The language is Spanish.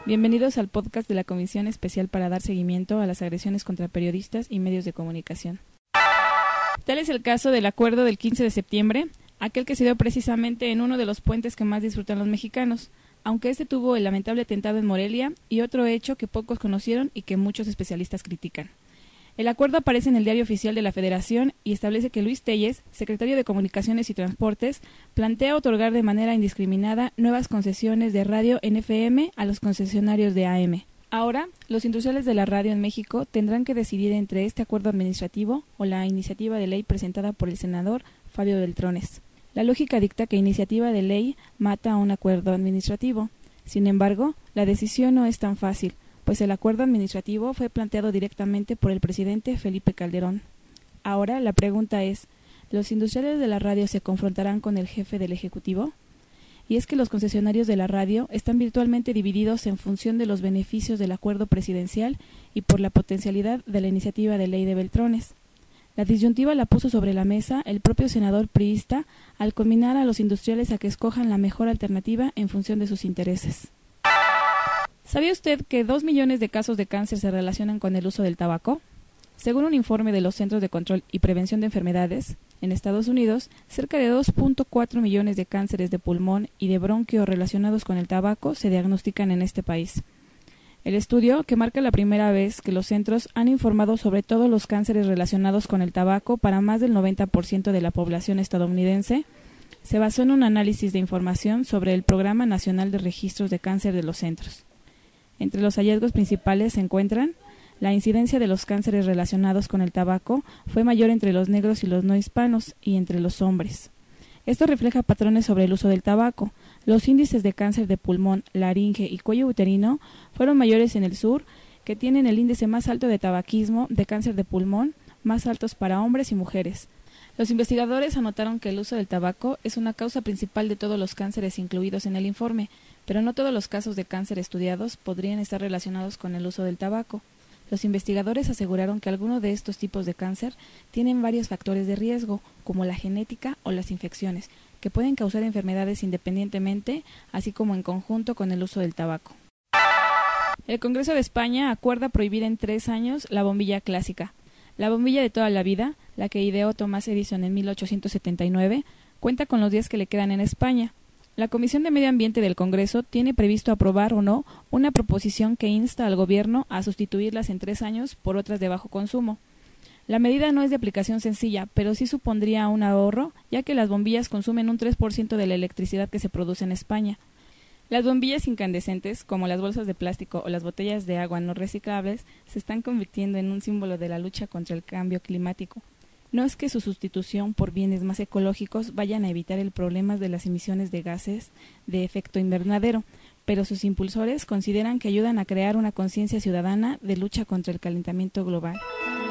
Bienvenidos al podcast de la Comisión Especial para dar seguimiento a las agresiones contra periodistas y medios de comunicación. Tal es el caso del acuerdo del 15 de septiembre, aquel que se dio precisamente en uno de los puentes que más disfrutan los mexicanos, aunque este tuvo el lamentable atentado en Morelia y otro hecho que pocos conocieron y que muchos especialistas critican. El acuerdo aparece en el Diario Oficial de la Federación y establece que Luis Telles, secretario de Comunicaciones y Transportes, plantea otorgar de manera indiscriminada nuevas concesiones de radio en FM a los concesionarios de AM. Ahora, los industriales de la radio en México tendrán que decidir entre este acuerdo administrativo o la iniciativa de ley presentada por el senador Fabio Beltrones. La lógica dicta que iniciativa de ley mata a un acuerdo administrativo. Sin embargo, la decisión no es tan fácil, pues el acuerdo administrativo fue planteado directamente por el presidente Felipe Calderón. Ahora la pregunta es, ¿los industriales de la radio se confrontarán con el jefe del Ejecutivo? Y es que los concesionarios de la radio están virtualmente divididos en función de los beneficios del acuerdo presidencial y por la potencialidad de la iniciativa de ley de Beltrones. La disyuntiva la puso sobre la mesa el propio senador priista al conminar a los industriales a que escojan la mejor alternativa en función de sus intereses. ¿Sabía usted que 2 millones de casos de cáncer se relacionan con el uso del tabaco? Según un informe de los Centros de Control y Prevención de Enfermedades, en Estados Unidos, cerca de 2.4 millones de cánceres de pulmón y de bronquio relacionados con el tabaco se diagnostican en este país. El estudio, que marca la primera vez que los centros han informado sobre todos los cánceres relacionados con el tabaco para más del 90% de la población estadounidense, se basó en un análisis de información sobre el Programa Nacional de Registros de Cáncer de los Centros. Entre los hallazgos principales se encuentran la incidencia de los cánceres relacionados con el tabaco fue mayor entre los negros y los no hispanos y entre los hombres. Esto refleja patrones sobre el uso del tabaco. Los índices de cáncer de pulmón, laringe y cuello uterino fueron mayores en el sur, que tienen el índice más alto de tabaquismo, de cáncer de pulmón, más altos para hombres y mujeres. Los investigadores anotaron que el uso del tabaco es una causa principal de todos los cánceres incluidos en el informe, pero no todos los casos de cáncer estudiados podrían estar relacionados con el uso del tabaco. Los investigadores aseguraron que algunos de estos tipos de cáncer tienen varios factores de riesgo, como la genética o las infecciones, que pueden causar enfermedades independientemente, así como en conjunto con el uso del tabaco. El Congreso de España acuerda prohibir en 3 años la bombilla clásica. La bombilla de toda la vida, la que ideó Thomas Edison en 1879, cuenta con los días que le quedan en España. La Comisión de Medio Ambiente del Congreso tiene previsto aprobar o no una proposición que insta al gobierno a sustituirlas en 3 años por otras de bajo consumo. La medida no es de aplicación sencilla, pero sí supondría un ahorro, ya que las bombillas consumen un 3% de la electricidad que se produce en España. Las bombillas incandescentes, como las bolsas de plástico o las botellas de agua no reciclables, se están convirtiendo en un símbolo de la lucha contra el cambio climático. No es que su sustitución por bienes más ecológicos vayan a evitar el problema de las emisiones de gases de efecto invernadero, pero sus impulsores consideran que ayudan a crear una conciencia ciudadana de lucha contra el calentamiento global.